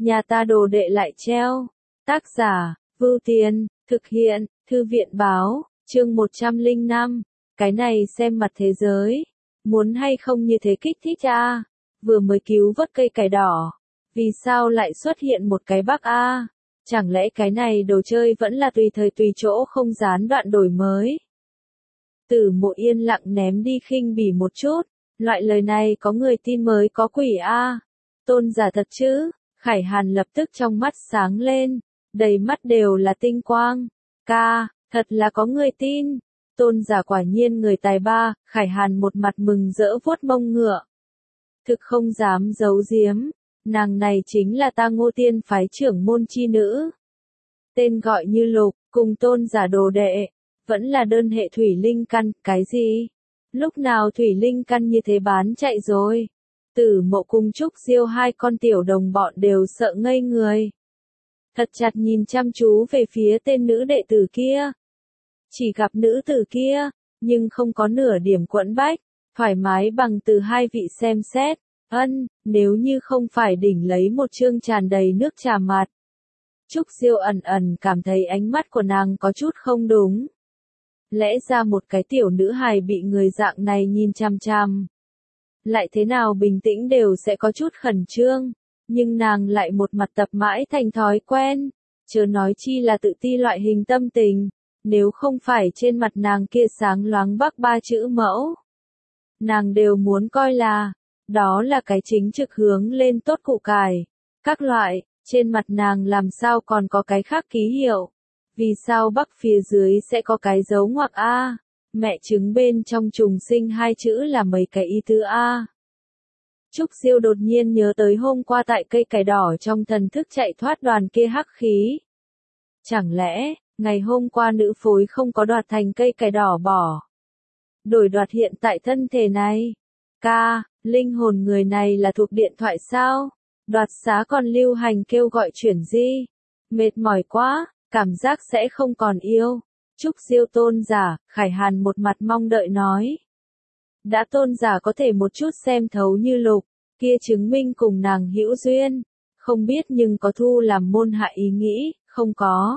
nhà ta đồ đệ lại treo. Tác giả, Vưu Tiền, thực hiện, Thư viện báo, chương 105, cái này xem mặt thế giới. Muốn hay không như thế kích thích a? Vừa mới cứu vớt cây cải đỏ, vì sao lại xuất hiện một cái bug a? Chẳng lẽ cái này đồ chơi vẫn là tùy thời tùy chỗ không gián đoạn đổi mới? Tử Mộ yên lặng ném đi khinh bỉ một chút, loại lời này có người tin mới có quỷ a. Tôn giả thật chứ? Khải Hàn lập tức trong mắt sáng lên, đầy mắt đều là tinh quang. Ca, thật là có người tin. Tôn giả quả nhiên người tài ba. Khải Hàn một mặt mừng rỡ vuốt mông ngựa. Thực không dám giấu giếm, nàng này chính là ta Ngô Tiên phái trưởng môn chi nữ. Tên gọi như Lục, cùng tôn giả đồ đệ, vẫn là đơn hệ thủy linh căn. Cái gì? Lúc nào thủy linh căn như thế bán chạy rồi? Tử Mộ cùng Trúc Diêu hai con tiểu đồng bọn đều sợ ngây người. Thật chặt nhìn chăm chú về phía tên nữ đệ tử kia. Chỉ gặp nữ tử kia, nhưng không có nửa điểm quẫn bách, thoải mái bằng từ hai vị xem xét. Nếu như không phải đỉnh lấy một chương tràn đầy nước trà mặt. Trúc Diêu ẩn ẩn cảm thấy ánh mắt của nàng có chút không đúng. Lẽ ra một cái tiểu nữ hài bị người dạng này nhìn chằm chằm, lại thế nào bình tĩnh đều sẽ có chút khẩn trương, nhưng nàng lại một mặt tập mãi thành thói quen, chớ nói chi là tự ti loại hình tâm tình, nếu không phải trên mặt nàng kia sáng loáng bắc ba chữ mẫu. Nàng đều muốn coi là, đó là cái chính trực hướng lên tốt củ cải, các loại, trên mặt nàng làm sao còn có cái khác ký hiệu, vì sao bắc phía dưới sẽ có cái dấu ngoặc A. Mẹ trứng bên trong trùng sinh hai chữ là mấy cái ý tứ A. Trúc Diêu đột nhiên nhớ tới hôm qua tại cây cải đỏ trong thần thức chạy thoát đoàn kia hắc khí. Chẳng lẽ, ngày hôm qua nữ phối không có đoạt thành cây cải đỏ bỏ, đổi đoạt hiện tại thân thể này? Ca, linh hồn người này là thuộc điện thoại sao? Đoạt xá còn lưu hành kêu gọi chuyển di. Mệt mỏi quá, cảm giác sẽ không còn yêu. Trúc Diêu tôn giả, Khải Hàn một mặt mong đợi nói. Đã tôn giả có thể một chút xem thấu như Lục, kia chứng minh cùng nàng hữu duyên. Không biết nhưng có thu làm môn hạ ý nghĩ, không có.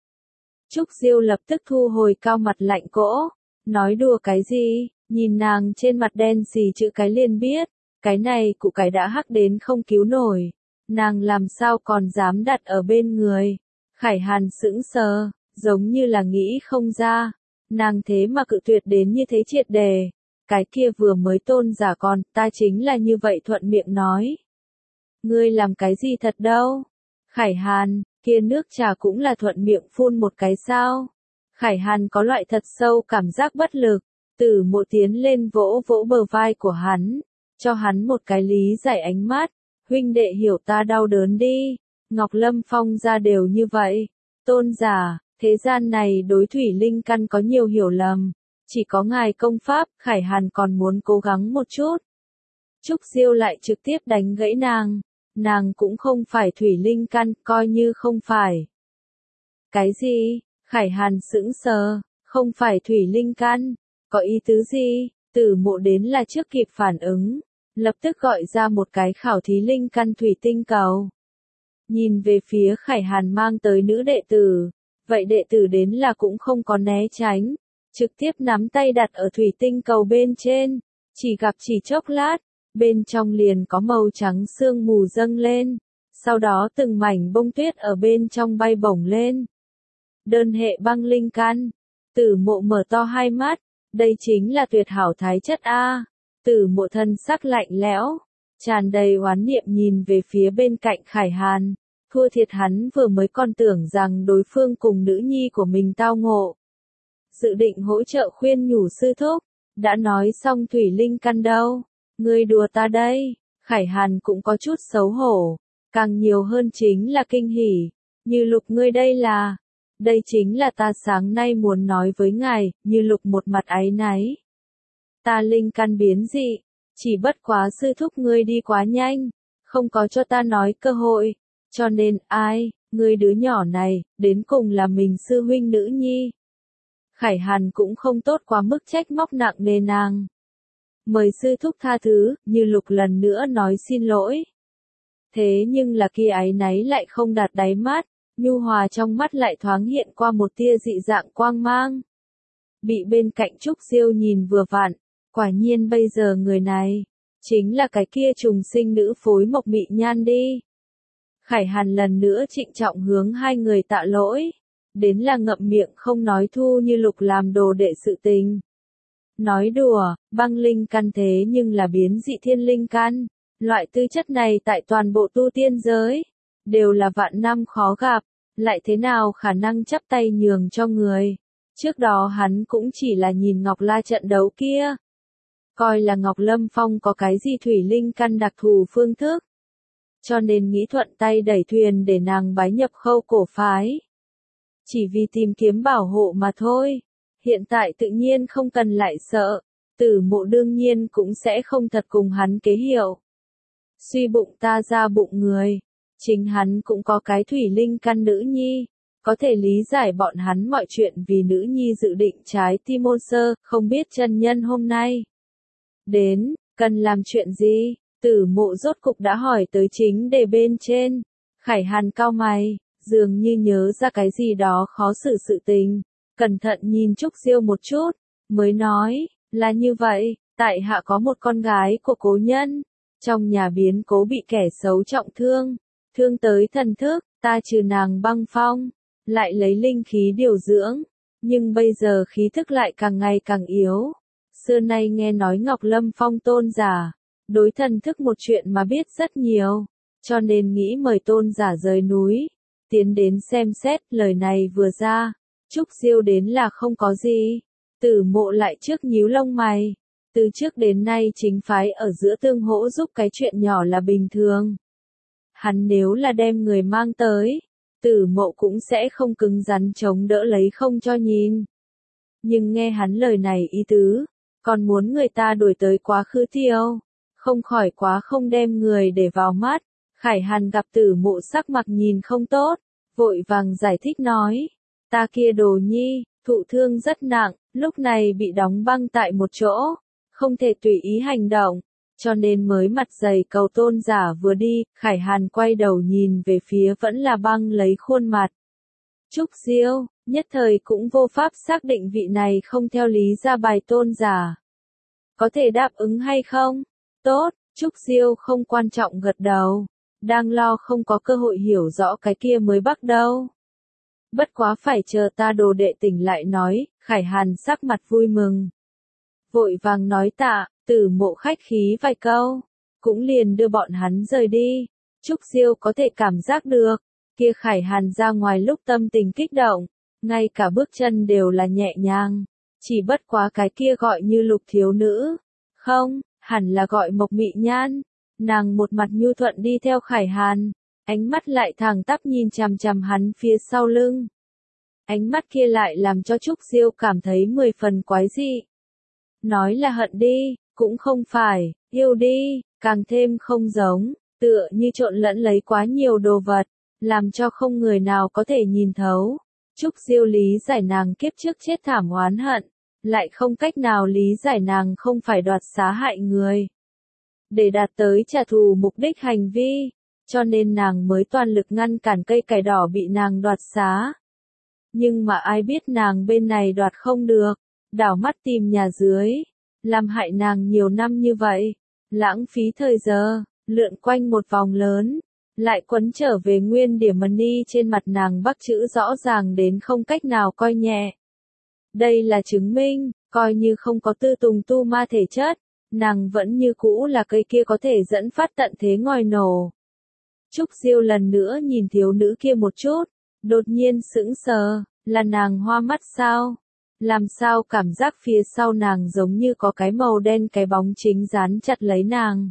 Trúc Diêu lập tức thu hồi cao mặt lạnh cỗ. Nói đùa cái gì, nhìn nàng trên mặt đen xì chữ cái liền biết. Cái này cụ cái đã hắc đến không cứu nổi. Nàng làm sao còn dám đặt ở bên người. Khải Hàn sững sờ, giống như là nghĩ không ra. Nàng thế mà cự tuyệt đến như thế triệt đề. Cái kia vừa mới tôn giả còn, ta chính là như vậy thuận miệng nói. Ngươi làm cái gì thật đâu? Khải Hàn, kia nước trà cũng là thuận miệng phun một cái sao? Khải Hàn có loại thật sâu cảm giác bất lực. Tử Mộ tiến lên vỗ vỗ bờ vai của hắn, cho hắn một cái lý giải ánh mắt. Huynh đệ hiểu ta đau đớn đi. Ngọc Lâm Phong ra đều như vậy. Tôn giả, thế gian này đối thủy linh căn có nhiều hiểu lầm. Chỉ có ngài công pháp, Khải Hàn còn muốn cố gắng một chút. Trúc Diêu lại trực tiếp đánh gãy nàng. Nàng cũng không phải thủy linh căn, coi như không phải. Cái gì? Khải Hàn sững sờ, không phải thủy linh căn, có ý tứ gì? Tử Mộ đến là trước kịp phản ứng, lập tức gọi ra một cái khảo thí linh căn thủy tinh cầu. Nhìn về phía Khải Hàn mang tới nữ đệ tử, vậy đệ tử đến là cũng không có né tránh, trực tiếp nắm tay đặt ở thủy tinh cầu bên trên, chỉ gặp chỉ chốc lát, bên trong liền có màu trắng sương mù dâng lên, sau đó từng mảnh bông tuyết ở bên trong bay bổng lên. Đơn hệ băng linh căn. Tử Mộ mở to hai mắt, đây chính là tuyệt hảo thái chất a. Tử Mộ thân sắc lạnh lẽo, tràn đầy oán niệm nhìn về phía bên cạnh Khải Hàn, thua thiệt hắn vừa mới còn tưởng rằng đối phương cùng nữ nhi của mình tao ngộ. Dự định hỗ trợ khuyên nhủ sư thúc, đã nói xong thủy linh căn đâu, ngươi đùa ta đây. Khải Hàn cũng có chút xấu hổ, càng nhiều hơn chính là kinh hỉ, Như Lục ngươi đây chính là ta sáng nay muốn nói với ngài. Như Lục một mặt áy náy. Ta linh căn biến dị, chỉ bất quá sư thúc ngươi đi quá nhanh, không có cho ta nói cơ hội, cho nên ngươi đứa nhỏ này, đến cùng là mình sư huynh nữ nhi. Khải Hàn cũng không tốt quá mức trách móc nặng nề nàng. Mời sư thúc tha thứ. Như Lục lần nữa nói xin lỗi. Thế nhưng là kia áy náy lại không đạt đáy mắt, nhu hòa trong mắt lại thoáng hiện qua một tia dị dạng quang mang. Bị bên cạnh Trúc Diêu nhìn vừa vặn, quả nhiên bây giờ người này, chính là cái kia trùng sinh nữ phối Mộc Mị Nhan đi. Khải Hàn lần nữa trịnh trọng hướng hai người tạ lỗi, đến là ngậm miệng không nói Thu Như Lục làm đồ đệ sự tình. Nói đùa, băng linh căn thế nhưng là biến dị thiên linh căn, loại tư chất này tại toàn bộ tu tiên giới, đều là vạn năm khó gặp, lại thế nào khả năng chắp tay nhường cho người. Trước đó hắn cũng chỉ là nhìn Ngọc La trận đấu kia, coi là Ngọc Lâm Phong có cái gì thủy linh căn đặc thù phương thức, cho nên nghĩ thuận tay đẩy thuyền để nàng bái nhập Khâu cổ phái. Chỉ vì tìm kiếm bảo hộ mà thôi, hiện tại tự nhiên không cần lại sợ, Tử Mộ đương nhiên cũng sẽ không thật cùng hắn kế hiệu. Suy bụng ta ra bụng người, chính hắn cũng có cái thủy linh căn nữ nhi, có thể lý giải bọn hắn mọi chuyện vì nữ nhi dự định trái tim môn sơ, không biết chân nhân hôm nay đến, cần làm chuyện gì, Tử Mộ rốt cục đã hỏi tới chính đề bên trên. Khải Hàn cau mày, dường như nhớ ra cái gì đó khó xử sự tình, cẩn thận nhìn Trúc Diêu một chút, mới nói, là như vậy, tại hạ có một con gái của cố nhân, trong nhà biến cố bị kẻ xấu trọng thương, thương tới thần thức, ta trừ nàng băng phong, lại lấy linh khí điều dưỡng, nhưng bây giờ khí thức lại càng ngày càng yếu. Xưa nay nghe nói Ngọc Lâm Phong tôn giả, đối thần thức một chuyện mà biết rất nhiều, cho nên nghĩ mời tôn giả rời núi, tiến đến xem xét. Lời này vừa ra, Trúc Diêu đến là không có gì, Tử Mộ lại trước nhíu lông mày, từ trước đến nay chính phái ở giữa tương hỗ giúp cái chuyện nhỏ là bình thường. Hắn nếu là đem người mang tới, Tử Mộ cũng sẽ không cứng rắn chống đỡ lấy không cho nhìn. Nhưng nghe hắn lời này ý tứ, còn muốn người ta đuổi tới quá khứ tiêu, không khỏi quá không đem người để vào mắt. Khải Hàn gặp Tử Mộ sắc mặt nhìn không tốt, vội vàng giải thích nói, ta kia đồ nhi, thụ thương rất nặng, lúc này bị đóng băng tại một chỗ, không thể tùy ý hành động, cho nên mới mặt dày cầu tôn giả vừa đi. Khải Hàn quay đầu nhìn về phía vẫn là băng lấy khuôn mặt Trúc Diêu, nhất thời cũng vô pháp xác định vị này không theo lý ra bài tôn giả có thể đáp ứng hay không. Tốt, Trúc Diêu không quan trọng gật đầu, đang lo không có cơ hội hiểu rõ cái kia mới bắt đầu. Bất quá phải chờ ta đồ đệ tỉnh lại nói. Khải Hàn sắc mặt vui mừng, vội vàng nói tạ. Tử Mộ khách khí vài câu, cũng liền đưa bọn hắn rời đi. Trúc Diêu có thể cảm giác được, kia Khải Hàn ra ngoài lúc tâm tình kích động, ngay cả bước chân đều là nhẹ nhàng, chỉ bất quá cái kia gọi như Lục thiếu nữ, không, hẳn là gọi Mộc Mị Nhan. Nàng một mặt nhu thuận đi theo Khải Hàn, ánh mắt lại thẳng tắp nhìn chằm chằm hắn phía sau lưng. Ánh mắt kia lại làm cho Trúc Diêu cảm thấy 10 phần quái dị. Nói là hận đi, cũng không phải, yêu đi, càng thêm không giống, tựa như trộn lẫn lấy quá nhiều đồ vật, làm cho không người nào có thể nhìn thấu. Trúc Diêu lý giải nàng kiếp trước chết thảm oán hận, lại không cách nào lý giải nàng không phải đoạt xá hại người, để đạt tới trả thù mục đích hành vi, cho nên nàng mới toàn lực ngăn cản cây cải đỏ bị nàng đoạt xá. Nhưng mà ai biết nàng bên này đoạt không được, đảo mắt tìm nhà dưới, làm hại nàng nhiều năm như vậy, lãng phí thời giờ, lượn quanh một vòng lớn, lại quấn trở về nguyên điểm money trên mặt nàng bắc chữ rõ ràng đến không cách nào coi nhẹ. Đây là chứng minh, coi như không có Tư Tùng tu ma thể chất, nàng vẫn như cũ là cây kia có thể dẫn phát tận thế ngòi nổ. Trúc Diêu lần nữa nhìn thiếu nữ kia một chút, đột nhiên sững sờ, là nàng hoa mắt sao? Làm sao cảm giác phía sau nàng giống như có cái màu đen cái bóng chính dán chặt lấy nàng.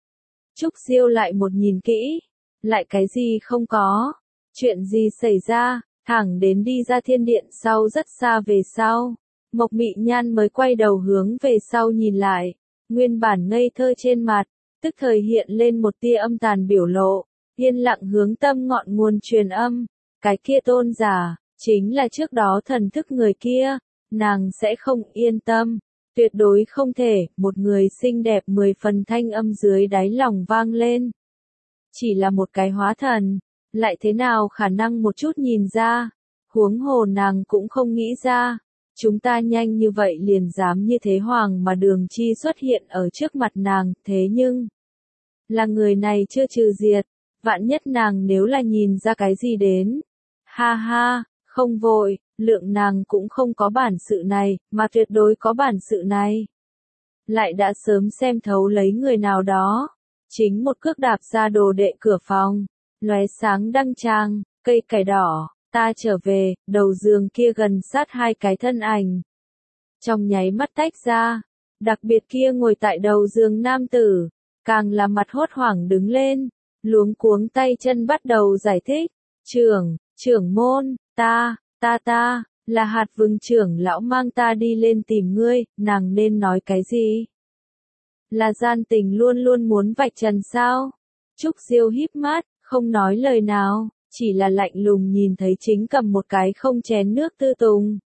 Trúc Diêu lại một nhìn kỹ, lại cái gì không có, chuyện gì xảy ra, thẳng đến đi ra thiên điện sau rất xa về sau. Mộc Mị Nhan mới quay đầu hướng về sau nhìn lại, nguyên bản ngây thơ trên mặt, tức thời hiện lên một tia âm tàn biểu lộ, yên lặng hướng tâm ngọn nguồn truyền âm, cái kia tôn giả, chính là trước đó thần thức người kia, nàng sẽ không yên tâm, tuyệt đối không thể. Một người xinh đẹp 10 phần thanh âm dưới đáy lòng vang lên. chỉ là một cái hóa thần, lại thế nào khả năng một chút nhìn ra, huống hồ nàng cũng không nghĩ ra, chúng ta nhanh như vậy liền dám như thế Hoàng mà Đường Chi xuất hiện ở trước mặt nàng, thế nhưng, là người này chưa trừ diệt, vạn nhất nàng nếu là nhìn ra cái gì đến, ha ha, không vội, lượng nàng cũng không có bản sự này, mà tuyệt đối có bản sự này. Lại đã sớm xem thấu lấy người nào đó, chính một cước đạp ra đồ đệ cửa phòng, lóe sáng đăng trang, cây cải đỏ, ta trở về, đầu giường kia gần sát hai cái thân ảnh. Trong nháy mắt tách ra, đặc biệt kia ngồi tại đầu giường nam tử, càng là mặt hốt hoảng đứng lên, luống cuống tay chân bắt đầu giải thích, trưởng môn, ta, là Hạt Vừng trưởng lão mang ta đi lên tìm ngươi, nàng nên nói cái gì? Là gian tình luôn luôn muốn vạch trần sao? Trúc Diêu híp mắt, không nói lời nào, chỉ là lạnh lùng nhìn thấy chính cầm một cái không chén nước Tư Tùng.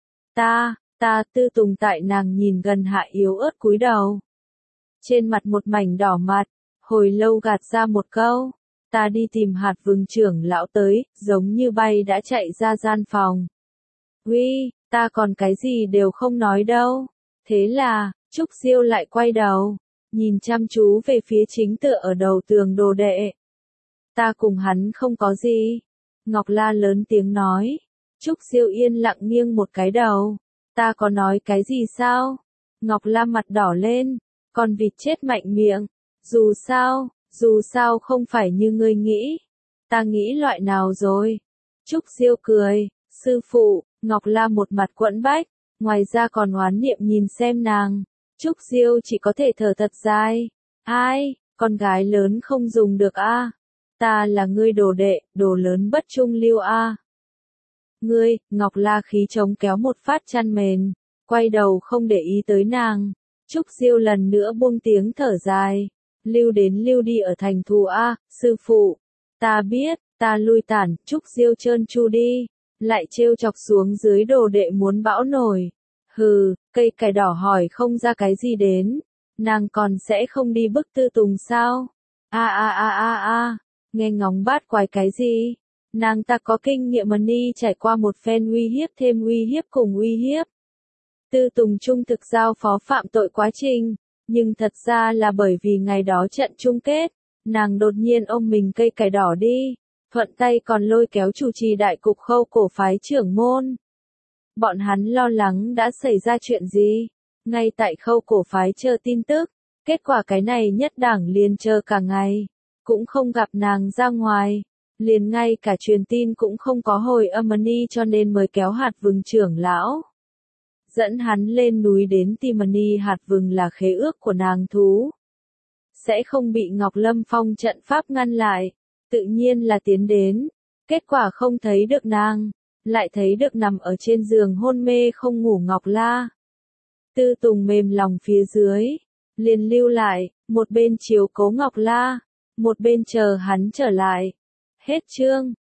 Tư Tùng tại nàng nhìn gần hạ yếu ớt cúi đầu. Trên mặt một mảnh đỏ mặt, hồi lâu gạt ra một câu, ta đi tìm Hạt Vừng trưởng lão tới, giống như bay đã chạy ra gian phòng. Uy, ta còn cái gì đều không nói đâu. Thế là, Trúc Diêu lại quay đầu, nhìn chăm chú về phía chính tựa ở đầu tường đồ đệ. Ta cùng hắn không có gì. Ngọc La lớn tiếng nói. Trúc Diêu yên lặng nghiêng một cái đầu. Ta có nói cái gì sao? Ngọc La mặt đỏ lên, con vịt chết mạnh miệng. Dù sao không phải như ngươi nghĩ. Ta nghĩ loại nào rồi? Trúc Diêu cười, sư phụ, Ngọc La một mặt quẫn bách, ngoài ra còn oán niệm nhìn xem nàng. Trúc Diêu chỉ có thể thở thật dài. Ai, con gái lớn không dùng được a. Ta là ngươi đồ đệ, đồ lớn bất trung lưu a. Ngươi, Ngọc La khí chống kéo một phát chăn mền, quay đầu không để ý tới nàng. Trúc Diêu lần nữa buông tiếng thở dài. Lưu đến lưu đi ở thành thù a, sư phụ. Ta biết, ta lui tản, Trúc Diêu trơn tru đi. Lại trêu chọc xuống dưới đồ đệ muốn bão nổi. Hừ, cây cải đỏ hỏi không ra cái gì đến. Nàng còn sẽ không đi bức Tư Tùng sao? Nghe ngóng bát quái cái gì? Nàng ta có kinh nghiệm mà ni trải qua một phen uy hiếp thêm uy hiếp cùng uy hiếp. Tư Tùng trung thực giao phó phạm tội quá trình, nhưng thật ra là bởi vì ngày đó trận chung kết, nàng đột nhiên ôm mình cây cải đỏ đi, thuận tay còn lôi kéo chủ trì đại cục Khâu Cổ phái trưởng môn. Bọn hắn lo lắng đã xảy ra chuyện gì, ngay tại Khâu Cổ phái chờ tin tức, kết quả cái này nhất đảng liền chờ cả ngày, cũng không gặp nàng ra ngoài. Liền ngay cả truyền tin cũng không có hồi âm ni cho nên mới kéo Hạt Vừng trưởng lão. Dẫn hắn lên núi đến tìm ni Hạt Vừng là khế ước của nàng thú. Sẽ không bị Ngọc Lâm Phong trận pháp ngăn lại, tự nhiên là tiến đến. Kết quả không thấy được nàng, lại thấy được nằm ở trên giường hôn mê không ngủ Ngọc La. Tư Tùng mềm lòng phía dưới, liền lưu lại, một bên chiếu cố Ngọc La, một bên chờ hắn trở lại. Hết chương.